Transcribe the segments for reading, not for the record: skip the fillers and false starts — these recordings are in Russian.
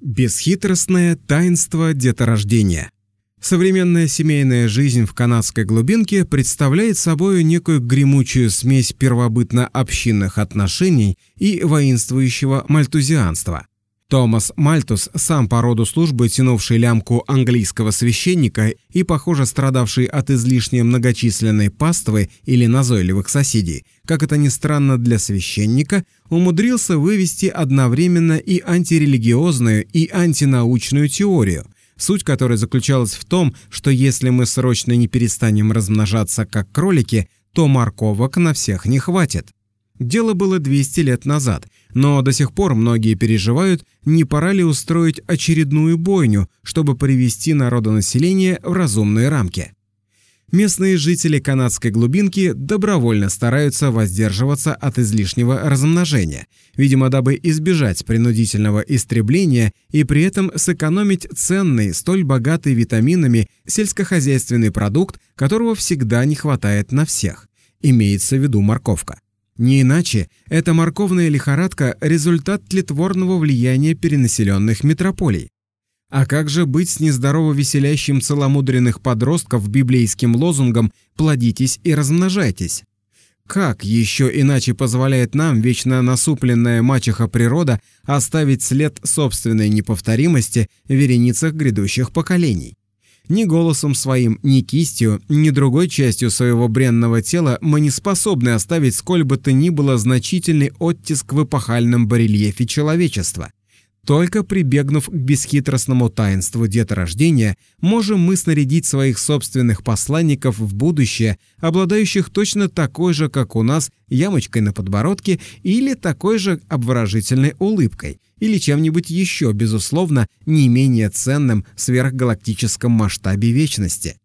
Бесхитростное таинство деторождения. Современная семейная жизнь в канадской глубинке представляет собой некую гремучую смесь первобытно-общинных отношений и воинствующего мальтузианства. Томас Мальтус, сам по роду службы тянувший лямку английского священника и, похоже, страдавший от излишне многочисленной паствы или назойливых соседей, как это ни странно для священника, умудрился вывести одновременно и антирелигиозную, и антинаучную теорию, суть которой заключалась в том, что если мы срочно не перестанем размножаться как кролики, то морковок на всех не хватит. Дело было 200 лет назад, но до сих пор многие переживают, не пора ли устроить очередную бойню, чтобы привести народонаселение в разумные рамки. Местные жители канадской глубинки добровольно стараются воздерживаться от излишнего размножения, видимо, дабы избежать принудительного истребления и при этом сэкономить ценный, столь богатый витаминами сельскохозяйственный продукт, которого всегда не хватает на всех. Имеется в виду морковка. Не иначе, эта морковная лихорадка – результат тлетворного влияния перенаселенных метрополий. А как же быть с нездорово веселящим целомудренных подростков библейским лозунгом «плодитесь и размножайтесь»? Как еще иначе позволяет нам вечно насупленная мачеха природа оставить след собственной неповторимости в вереницах грядущих поколений? Ни голосом своим, ни кистью, ни другой частью своего бренного тела мы не способны оставить сколь бы то ни было значительный оттиск в эпохальном барельефе человечества. Только прибегнув к бесхитростному таинству деторождения, можем мы снарядить своих собственных посланников в будущее, обладающих точно такой же, как у нас, ямочкой на подбородке или такой же обворожительной улыбкой, или чем-нибудь еще, безусловно, не менее ценным в сверхгалактическом масштабе вечности.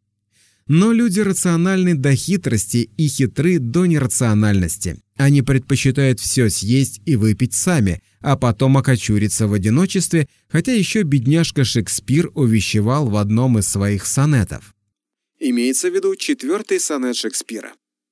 Но люди рациональны до хитрости и хитры до нерациональности. Они предпочитают все съесть и выпить сами, а потом окочуриться в одиночестве, хотя еще бедняжка Шекспир увещевал в одном из своих сонетов. Имеется в виду 4-й сонет Шекспира.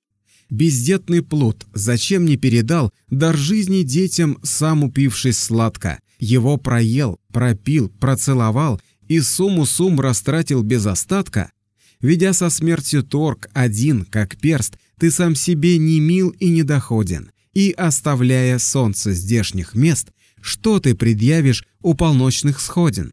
«Бездетный плут, зачем не передал дар жизни детям, сам упившись сладко? Его проел, пропил, процеловал и сумму растратил без остатка? Ведя со смертью торг один, как перст, ты сам себе не мил и недоходен, и, оставляя солнце здешних мест, что ты предъявишь у полночных сходин?»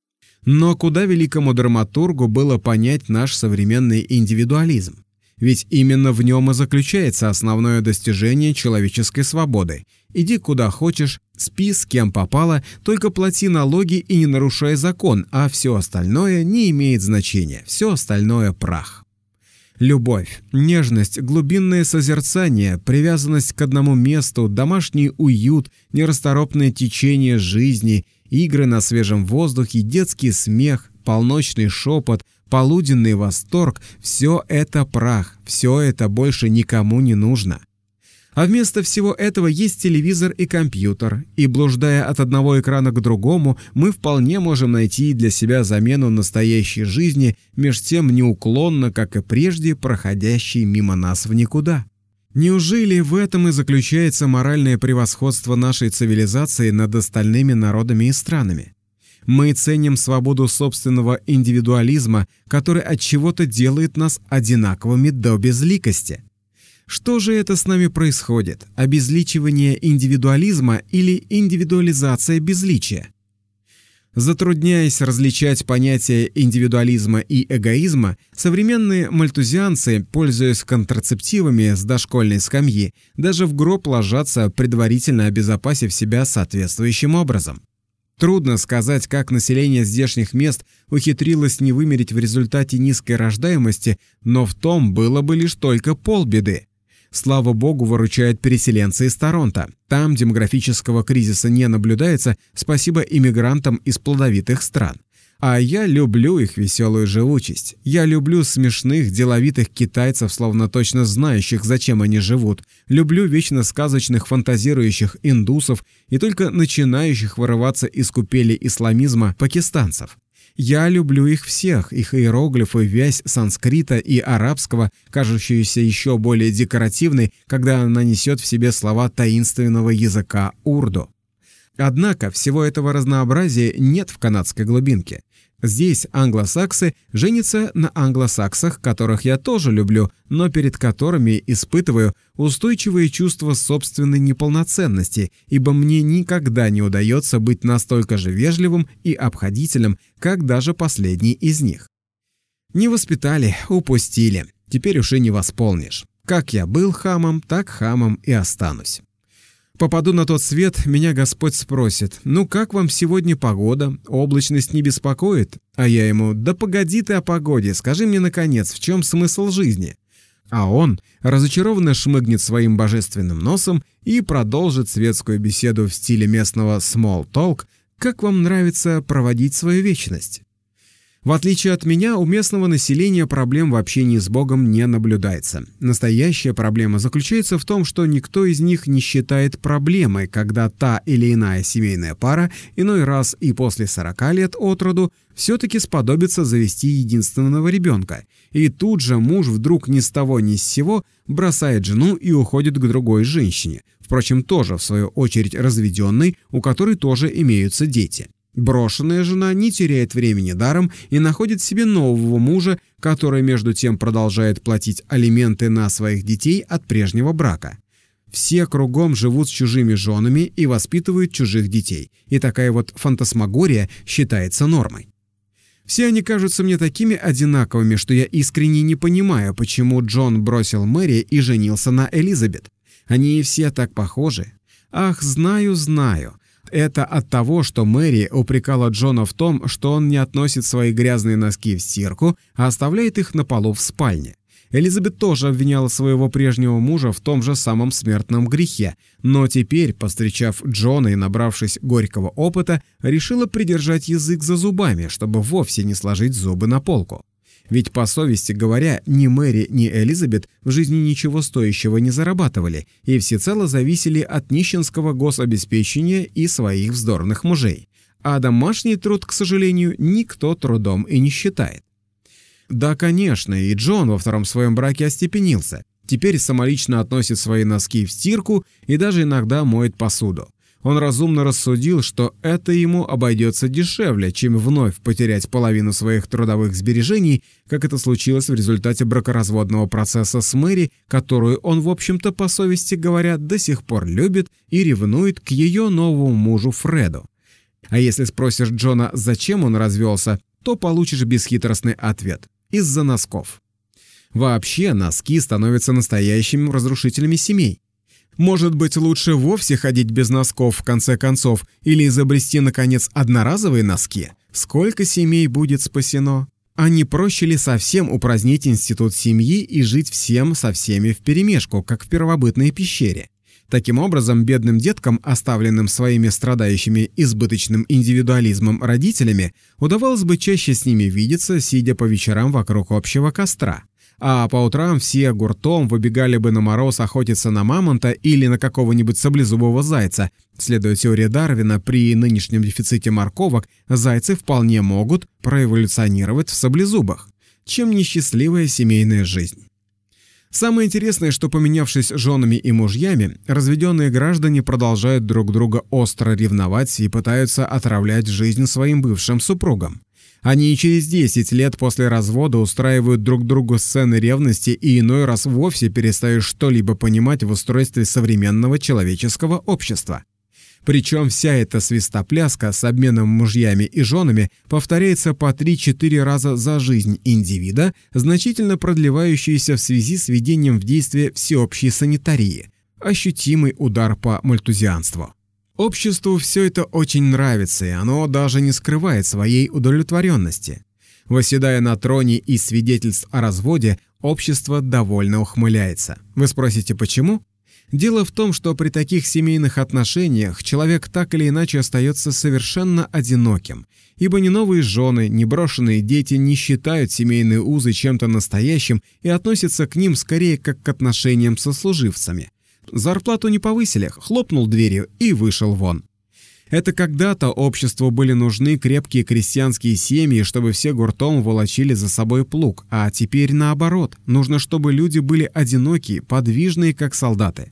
Но куда великому драматургу было понять наш современный индивидуализм? Ведь именно в нем и заключается основное достижение человеческой свободы. Иди куда хочешь, спи с кем попало, только плати налоги и не нарушай закон, а все остальное не имеет значения, все остальное прах. Любовь, нежность, глубинное созерцание, привязанность к одному месту, домашний уют, нерасторопное течение жизни, игры на свежем воздухе, детский смех, полночный шепот, полуденный восторг – все это прах, все это больше никому не нужно. А вместо всего этого есть телевизор и компьютер, и, блуждая от одного экрана к другому, мы вполне можем найти для себя замену настоящей жизни, меж тем неуклонно, как и прежде, проходящей мимо нас в никуда. Неужели в этом и заключается моральное превосходство нашей цивилизации над остальными народами и странами? Мы ценим свободу собственного индивидуализма, который от чего-то делает нас одинаковыми до безликости. Что же это с нами происходит? Обезличивание индивидуализма или индивидуализация безличия? Затрудняясь различать понятия индивидуализма и эгоизма, современные мальтузианцы, пользуясь контрацептивами с дошкольной скамьи, даже в гроб ложатся, предварительно обезопасив себя соответствующим образом. Трудно сказать, как население здешних мест ухитрилось не вымереть в результате низкой рождаемости, но в том было бы лишь только полбеды. Слава богу, выручают переселенцы из Торонто. Там демографического кризиса не наблюдается, спасибо иммигрантам из плодовитых стран. А я люблю их веселую живучесть. Я люблю смешных, деловитых китайцев, словно точно знающих, зачем они живут. Люблю вечно сказочных, фантазирующих индусов и только начинающих вырываться из купели исламизма пакистанцев. Я люблю их всех, их иероглифы, вязь санскрита и арабского, кажущуюся еще более декоративной, когда она несет в себе слова таинственного языка урду. Однако всего этого разнообразия нет в канадской глубинке. Здесь англосаксы женятся на англосаксах, которых я тоже люблю, но перед которыми испытываю устойчивое чувство собственной неполноценности, ибо мне никогда не удается быть настолько же вежливым и обходительным, как даже последний из них. Не воспитали, упустили, теперь уж и не восполнишь. Как я был хамом, так хамом и останусь. Попаду на тот свет, меня Господь спросит: «Ну как вам сегодня погода? Облачность не беспокоит?» А я ему: «Да погоди ты о погоде, скажи мне, наконец, в чем смысл жизни?» А он разочарованно шмыгнет своим божественным носом и продолжит светскую беседу в стиле местного small talk: «Как вам нравится проводить свою вечность?» В отличие от меня, у местного населения проблем в общении с Богом не наблюдается. Настоящая проблема заключается в том, что никто из них не считает проблемой, когда та или иная семейная пара иной раз и после 40 лет от роду все-таки сподобится завести единственного ребенка. И тут же муж вдруг ни с того ни с сего бросает жену и уходит к другой женщине, впрочем, тоже в свою очередь разведенной, у которой тоже имеются дети. Брошенная жена не теряет времени даром и находит себе нового мужа, который между тем продолжает платить алименты на своих детей от прежнего брака. Все кругом живут с чужими женами и воспитывают чужих детей, и такая вот фантасмагория считается нормой. Все они кажутся мне такими одинаковыми, что я искренне не понимаю, почему Джон бросил Мэри и женился на Элизабет. Они все так похожи. Ах, знаю. Это от того, что Мэри упрекала Джона в том, что он не относит свои грязные носки в стирку, а оставляет их на полу в спальне. Элизабет тоже обвиняла своего прежнего мужа в том же самом смертном грехе, но теперь, повстречав Джона и набравшись горького опыта, решила придержать язык за зубами, чтобы вовсе не сложить зубы на полку. Ведь, по совести говоря, ни Мэри, ни Элизабет в жизни ничего стоящего не зарабатывали и всецело зависели от нищенского гособеспечения и своих вздорных мужей. А домашний труд, к сожалению, никто трудом и не считает. Да, конечно, и Джон во втором своем браке остепенился. Теперь самолично относит свои носки в стирку и даже иногда моет посуду. Он разумно рассудил, что это ему обойдется дешевле, чем вновь потерять половину своих трудовых сбережений, как это случилось в результате бракоразводного процесса с Мэри, которую он, в общем-то, по совести говоря, до сих пор любит и ревнует к ее новому мужу Фреду. А если спросишь Джона, зачем он развелся, то получишь бесхитростный ответ – из-за носков. Вообще, носки становятся настоящими разрушителями семей. Может быть, лучше вовсе ходить без носков в конце концов или изобрести, наконец, одноразовые носки? Сколько семей будет спасено? А не проще ли совсем упразднить институт семьи и жить всем со всеми вперемешку, как в первобытной пещере? Таким образом, бедным деткам, оставленным своими страдающими избыточным индивидуализмом родителями, удавалось бы чаще с ними видеться, сидя по вечерам вокруг общего костра. А по утрам все гуртом выбегали бы на мороз охотиться на мамонта или на какого-нибудь саблезубого зайца. Следуя теории Дарвина, при нынешнем дефиците морковок зайцы вполне могут проэволюционировать в саблезубах. Чем несчастливая семейная жизнь. Самое интересное, что, поменявшись женами и мужьями, разведенные граждане продолжают друг друга остро ревновать и пытаются отравлять жизнь своим бывшим супругам. Они и через 10 лет после развода устраивают друг другу сцены ревности и иной раз вовсе перестают что-либо понимать в устройстве современного человеческого общества. Причем вся эта свистопляска с обменом мужьями и женами повторяется по 3-4 раза за жизнь индивида, значительно продлевающаяся в связи с введением в действие всеобщей санитарии. Ощутимый удар по мальтузианству. Обществу все это очень нравится, и оно даже не скрывает своей удовлетворенности. Восседая на троне из свидетельств о разводе, общество довольно ухмыляется. Вы спросите, почему? Дело в том, что при таких семейных отношениях человек так или иначе остается совершенно одиноким, ибо ни новые жены, ни брошенные дети не считают семейные узы чем-то настоящим и относятся к ним скорее как к отношениям со сослуживцами. Зарплату не повысили, хлопнул дверью и вышел вон. Это когда-то обществу были нужны крепкие крестьянские семьи, чтобы все гуртом волочили за собой плуг, а теперь наоборот, нужно, чтобы люди были одинокие, подвижные, как солдаты.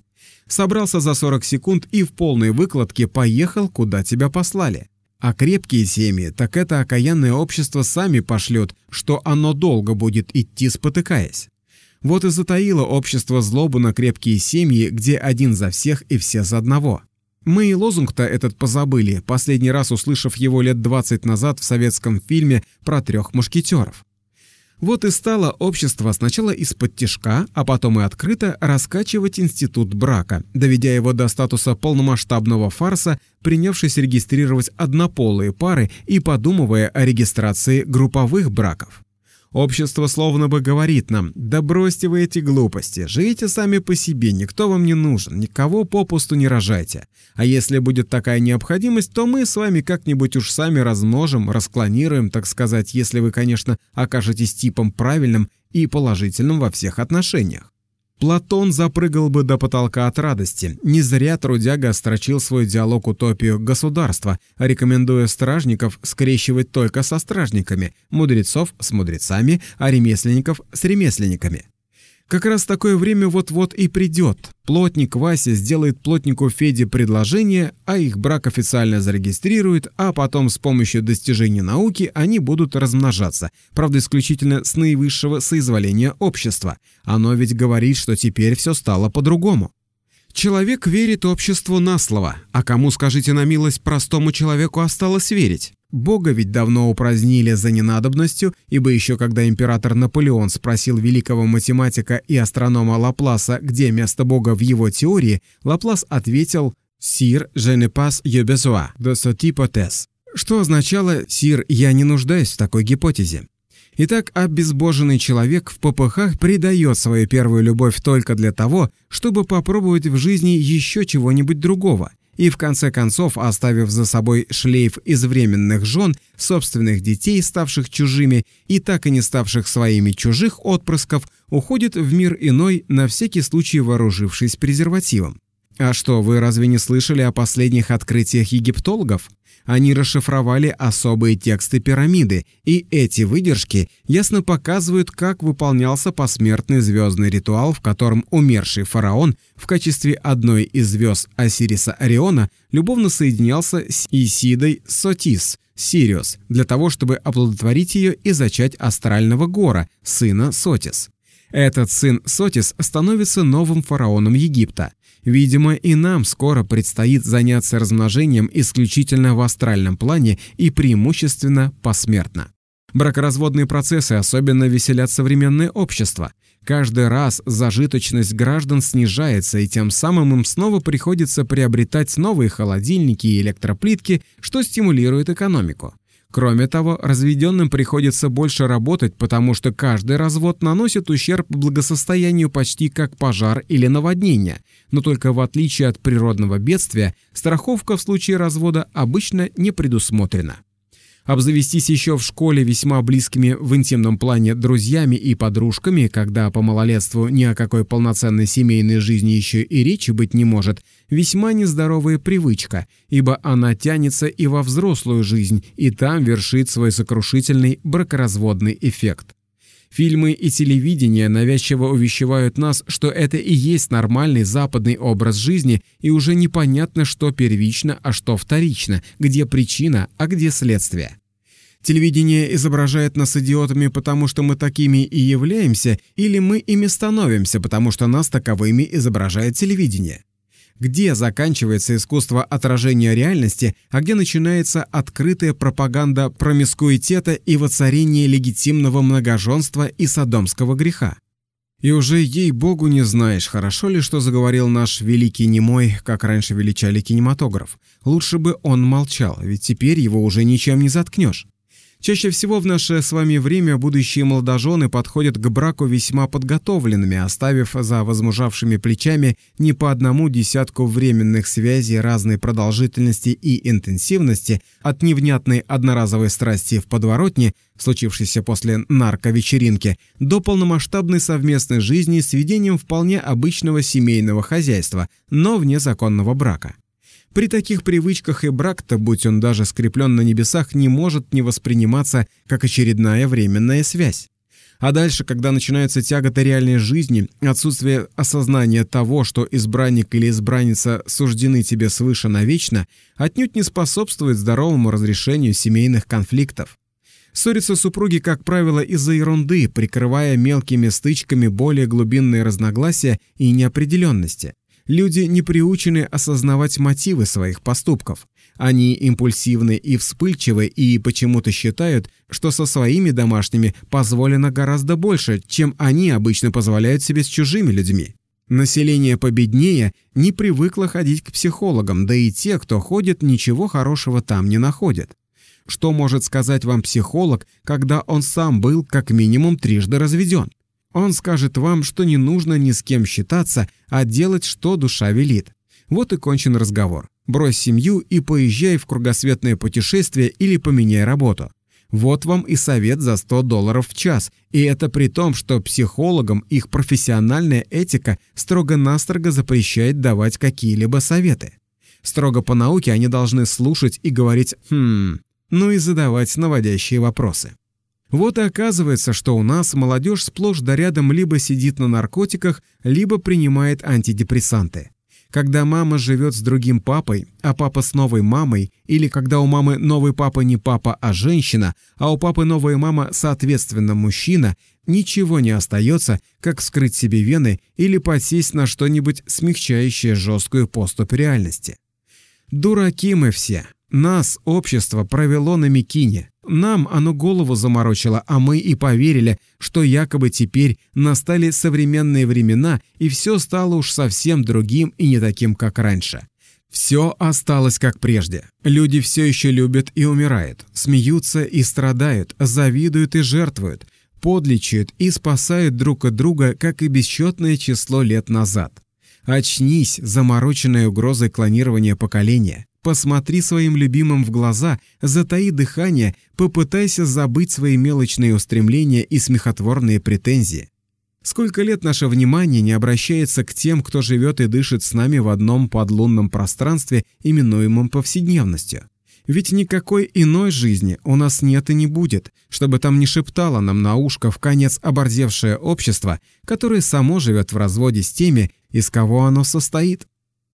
Собрался за 40 секунд и в полной выкладке поехал, куда тебя послали. А крепкие семьи, так это окаянное общество сами пошлет, что оно долго будет идти, спотыкаясь. Вот и затаило общество злобу на крепкие семьи, где один за всех и все за одного. Мы и лозунг-то этот позабыли, последний раз услышав его лет 20 назад в советском фильме про 3 мушкетеров. Вот и стало общество сначала из-под тишка, а потом и открыто раскачивать институт брака, доведя его до статуса полномасштабного фарса, принявшись регистрировать однополые пары и подумывая о регистрации групповых браков. Общество словно бы говорит нам: да бросьте вы эти глупости, живите сами по себе, никто вам не нужен, никого попусту не рожайте. А если будет такая необходимость, то мы с вами как-нибудь уж сами размножим, расклонируем, так сказать, если вы, конечно, окажетесь типом правильным и положительным во всех отношениях. Платон запрыгал бы до потолка от радости. Не зря трудяга строчил свой диалог «Утопию государства», рекомендуя стражников скрещивать только со стражниками, мудрецов с мудрецами, а ремесленников с ремесленниками. Как раз такое время вот-вот и придет. Плотник Вася сделает плотнику Феде предложение, а их брак официально зарегистрирует, а потом с помощью достижений науки они будут размножаться, правда исключительно с наивысшего соизволения общества. Оно ведь говорит, что теперь все стало по-другому. Человек верит обществу на слово, а кому, скажите на милость, простому человеку осталось верить? Бога ведь давно упразднили за ненадобностью, ибо еще когда император Наполеон спросил великого математика и астронома Лапласа, где место Бога в его теории, Лаплас ответил «Sire, je n'ai pas eu besoin de cette hypothèse», что означало «Сир, я не нуждаюсь в такой гипотезе». Итак, обезбоженный человек в попыхах предает свою первую любовь только для того, чтобы попробовать в жизни еще чего-нибудь другого, и в конце концов, оставив за собой шлейф из временных жен, собственных детей, ставших чужими, и так и не ставших своими чужих отпрысков, уходит в мир иной, на всякий случай вооружившись презервативом. А что, вы разве не слышали о последних открытиях египтологов? Они расшифровали особые тексты пирамиды, и эти выдержки ясно показывают, как выполнялся посмертный звездный ритуал, в котором умерший фараон в качестве одной из звезд Осириса Ориона любовно соединялся с Исидой Сотис, Сириус, для того, чтобы оплодотворить ее и зачать астрального Гора, сына Сотис. Этот сын Сотис становится новым фараоном Египта. Видимо, и нам скоро предстоит заняться размножением исключительно в астральном плане и преимущественно посмертно. Бракоразводные процессы особенно веселят современное общество. Каждый раз зажиточность граждан снижается, и тем самым им снова приходится приобретать новые холодильники и электроплитки, что стимулирует экономику. Кроме того, разведенным приходится больше работать, потому что каждый развод наносит ущерб благосостоянию почти как пожар или наводнение, но только в отличие от природного бедствия, страховка в случае развода обычно не предусмотрена. Обзавестись еще в школе весьма близкими в интимном плане друзьями и подружками, когда по малолетству ни о какой полноценной семейной жизни еще и речи быть не может, весьма нездоровая привычка, ибо она тянется и во взрослую жизнь, и там вершит свой сокрушительный бракоразводный эффект. Фильмы и телевидение навязчиво увещевают нас, что это и есть нормальный западный образ жизни, и уже непонятно, что первично, а что вторично, где причина, а где следствие. Телевидение изображает нас идиотами, потому что мы такими и являемся, или мы ими становимся, потому что нас таковыми изображает телевидение. Где заканчивается искусство отражения реальности, а где начинается открытая пропаганда промискуитета и воцарение легитимного многоженства и содомского греха? И уже, ей-богу, не знаешь, хорошо ли, что заговорил наш великий немой, как раньше величали кинематограф. Лучше бы он молчал, ведь теперь его уже ничем не заткнешь. Чаще всего в наше с вами время будущие молодожены подходят к браку весьма подготовленными, оставив за возмужавшими плечами не по одному десятку временных связей разной продолжительности и интенсивности, от невнятной одноразовой страсти в подворотне, случившейся после нарковечеринки, до полномасштабной совместной жизни с ведением вполне обычного семейного хозяйства, но вне законного брака. При таких привычках и брак-то, будь он даже скреплен на небесах, не может не восприниматься как очередная временная связь. А дальше, когда начинаются тяготы реальной жизни, отсутствие осознания того, что избранник или избранница суждены тебе свыше навечно, отнюдь не способствует здоровому разрешению семейных конфликтов. Ссорятся супруги, как правило, из-за ерунды, прикрывая мелкими стычками более глубинные разногласия и неопределенности. Люди не приучены осознавать мотивы своих поступков. Они импульсивны и вспыльчивы и почему-то считают, что со своими домашними позволено гораздо больше, чем они обычно позволяют себе с чужими людьми. Население победнее не привыкло ходить к психологам, да и те, кто ходит, ничего хорошего там не находят. Что может сказать вам психолог, когда он сам был как минимум трижды разведен? Он скажет вам, что не нужно ни с кем считаться, а делать, что душа велит. Вот и кончен разговор. Брось семью и поезжай в кругосветное путешествие или поменяй работу. Вот вам и совет за $100 в час. И это при том, что психологам их профессиональная этика строго-настрого запрещает давать какие-либо советы. Строго по науке они должны слушать и говорить ну и задавать наводящие вопросы. Вот и оказывается, что у нас молодежь сплошь да рядом либо сидит на наркотиках, либо принимает антидепрессанты. Когда мама живет с другим папой, а папа с новой мамой, или когда у мамы новый папа не папа, а женщина, а у папы новая мама, соответственно, мужчина, ничего не остается, как вскрыть себе вены или подсесть на что-нибудь смягчающее жесткую поступь реальности. Дураки мы все. Нас общество провело на мякине. Нам оно голову заморочило, а мы и поверили, что якобы теперь настали современные времена, и все стало уж совсем другим и не таким, как раньше. Все осталось как прежде. Люди все еще любят и умирают, смеются и страдают, завидуют и жертвуют, подлечат и спасают друг от друга, как и бесчетное число лет назад. Очнись, замороченная угрозой клонирования поколения. Посмотри своим любимым в глаза, затаи дыхание, попытайся забыть свои мелочные устремления и смехотворные претензии. Сколько лет наше внимание не обращается к тем, кто живет и дышит с нами в одном подлунном пространстве, именуемом повседневностью? Ведь никакой иной жизни у нас нет и не будет, чтобы там не шептало нам на ушко вконец оборзевшее общество, которое само живет в разводе с теми, из кого оно состоит.